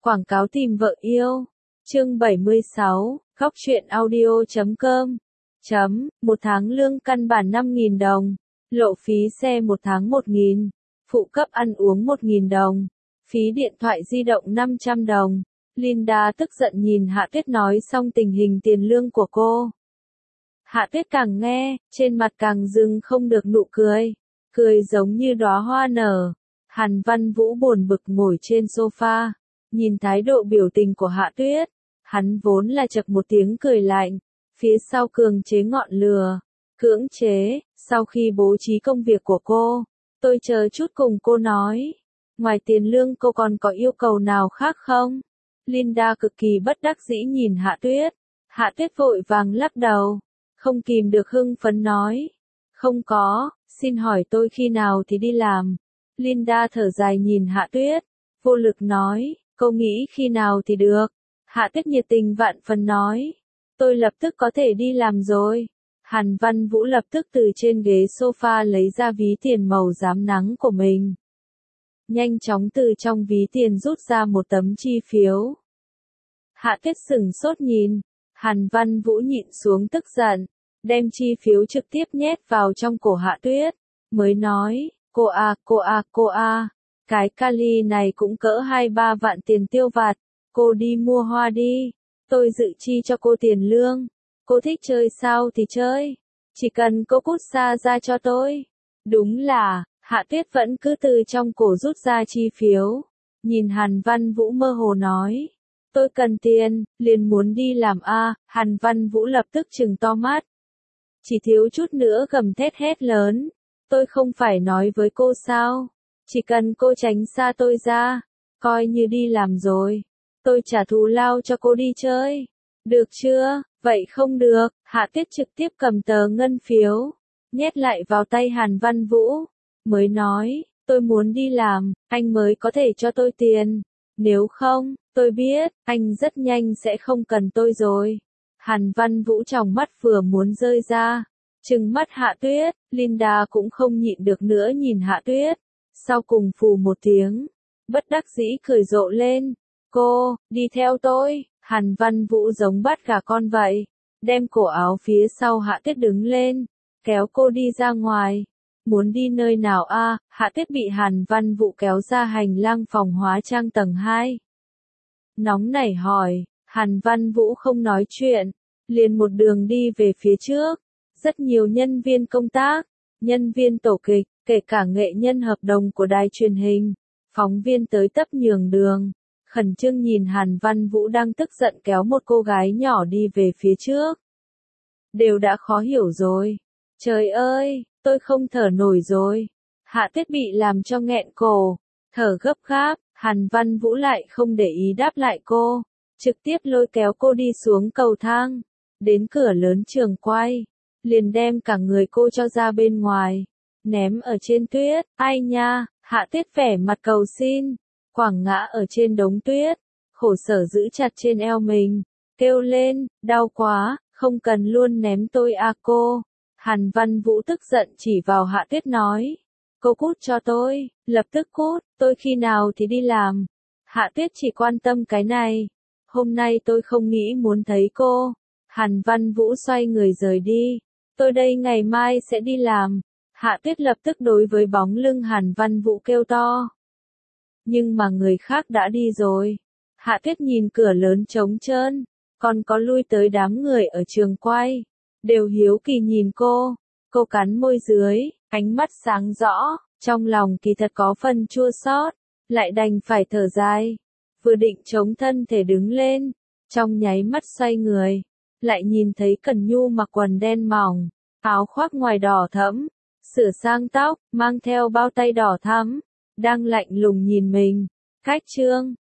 Quảng cáo tìm vợ yêu. Chương 76, Góc truyện audio.com. Một tháng lương căn bản 5.000 đồng. Lộ phí xe một tháng 1.000. Phụ cấp ăn uống 1.000 đồng. Phí điện thoại di động 500 đồng. Linda tức giận nhìn Hạ Tuyết nói xong tình hình tiền lương của cô. Hạ Tuyết càng nghe, trên mặt càng dưng không được nụ cười. Cười giống như đóa hoa nở. Hàn Văn Vũ buồn bực ngồi trên sofa. Nhìn thái độ biểu tình của Hạ Tuyết, hắn vốn là chậc một tiếng cười lạnh, phía sau cường chế ngọn lửa, cưỡng chế, sau khi bố trí công việc của cô, tôi chờ chút cùng cô nói, ngoài tiền lương cô còn có yêu cầu nào khác không? Linda cực kỳ bất đắc dĩ nhìn Hạ Tuyết vội vàng lắc đầu, không kìm được hưng phấn nói, không có, xin hỏi tôi khi nào thì đi làm? Linda thở dài nhìn Hạ Tuyết, vô lực nói, cô nghĩ khi nào thì được. Hạ Tuyết nhiệt tình vạn phần nói, tôi lập tức có thể đi làm rồi. Hàn Văn Vũ lập tức từ trên ghế sofa lấy ra ví tiền màu rám nắng của mình. Nhanh chóng từ trong ví tiền rút ra một tấm chi phiếu. Hạ Tuyết sửng sốt nhìn, Hàn Văn Vũ nhịn xuống tức giận, đem chi phiếu trực tiếp nhét vào trong cổ Hạ Tuyết, mới nói, cô à, cái Cali này cũng cỡ 2-3 vạn tiền tiêu vặt, cô đi mua hoa đi, tôi dự chi cho cô tiền lương, cô thích chơi sao thì chơi, chỉ cần cô cút xa ra cho tôi. Đúng là, Hạ Tuyết vẫn cứ từ trong cổ rút ra chi phiếu, nhìn Hàn Văn Vũ mơ hồ nói, tôi cần tiền, liền muốn đi làm a. Hàn Văn Vũ lập tức trừng to mắt, chỉ thiếu chút nữa gầm thét hét lớn, tôi không phải nói với cô sao? Chỉ cần cô tránh xa tôi ra, coi như đi làm rồi. Tôi trả thù lao cho cô đi chơi. Được chưa? Vậy không được. Hạ Tuyết trực tiếp cầm tờ ngân phiếu, nhét lại vào tay Hàn Văn Vũ. Mới nói, tôi muốn đi làm, anh mới có thể cho tôi tiền. Nếu không, tôi biết, anh rất nhanh sẽ không cần tôi rồi. Hàn Văn Vũ tròng mắt vừa muốn rơi ra. Trừng mắt Hạ Tuyết, Linda cũng không nhịn được nữa nhìn Hạ Tuyết. Sau cùng phù một tiếng, bất đắc dĩ cười rộ lên, cô, đi theo tôi. Hàn Văn Vũ giống bắt gà con vậy, đem cổ áo phía sau Hạ Tuyết đứng lên, kéo cô đi ra ngoài. Muốn đi nơi nào a? Hạ Tuyết bị Hàn Văn Vũ kéo ra hành lang phòng hóa trang tầng 2. Nóng nảy hỏi, Hàn Văn Vũ không nói chuyện, liền một đường đi về phía trước. Rất nhiều nhân viên công tác, nhân viên tổ kịch, kể cả nghệ nhân hợp đồng của đài truyền hình, phóng viên tới tấp nhường đường, khẩn trương nhìn Hàn Văn Vũ đang tức giận kéo một cô gái nhỏ đi về phía trước. Đều đã khó hiểu rồi. Trời ơi, tôi không thở nổi rồi. Hạ Tuyết bị làm cho nghẹn cổ, thở gấp gáp, Hàn Văn Vũ lại không để ý đáp lại cô, trực tiếp lôi kéo cô đi xuống cầu thang, đến cửa lớn trường quay, liền đem cả người cô cho ra bên ngoài. Ném ở trên tuyết, ai nha, Hạ Tuyết vẻ mặt cầu xin, quẳng ngã ở trên đống tuyết, khổ sở giữ chặt trên eo mình, kêu lên, đau quá, không cần luôn ném tôi à cô. Hàn Văn Vũ tức giận chỉ vào Hạ Tuyết nói, cô cút cho tôi, lập tức cút, tôi khi nào thì đi làm. Hạ Tuyết chỉ quan tâm cái này, hôm nay tôi không nghĩ muốn thấy cô. Hàn Văn Vũ xoay người rời đi, tôi đây ngày mai sẽ đi làm. Hạ Tuyết lập tức đối với bóng lưng Hàn Văn Vũ kêu to. Nhưng mà người khác đã đi rồi. Hạ Tuyết nhìn cửa lớn trống trơn, còn có lui tới đám người ở trường quay, đều hiếu kỳ nhìn cô. Cô cắn môi dưới, ánh mắt sáng rõ, trong lòng kỳ thật có phần chua xót, lại đành phải thở dài. Vừa định chống thân thể đứng lên, trong nháy mắt xoay người, lại nhìn thấy Cẩn Nhu mặc quần đen mỏng, áo khoác ngoài đỏ thẫm, sửa sang tóc, mang theo bao tay đỏ thắm, đang lạnh lùng nhìn mình. Khách trương,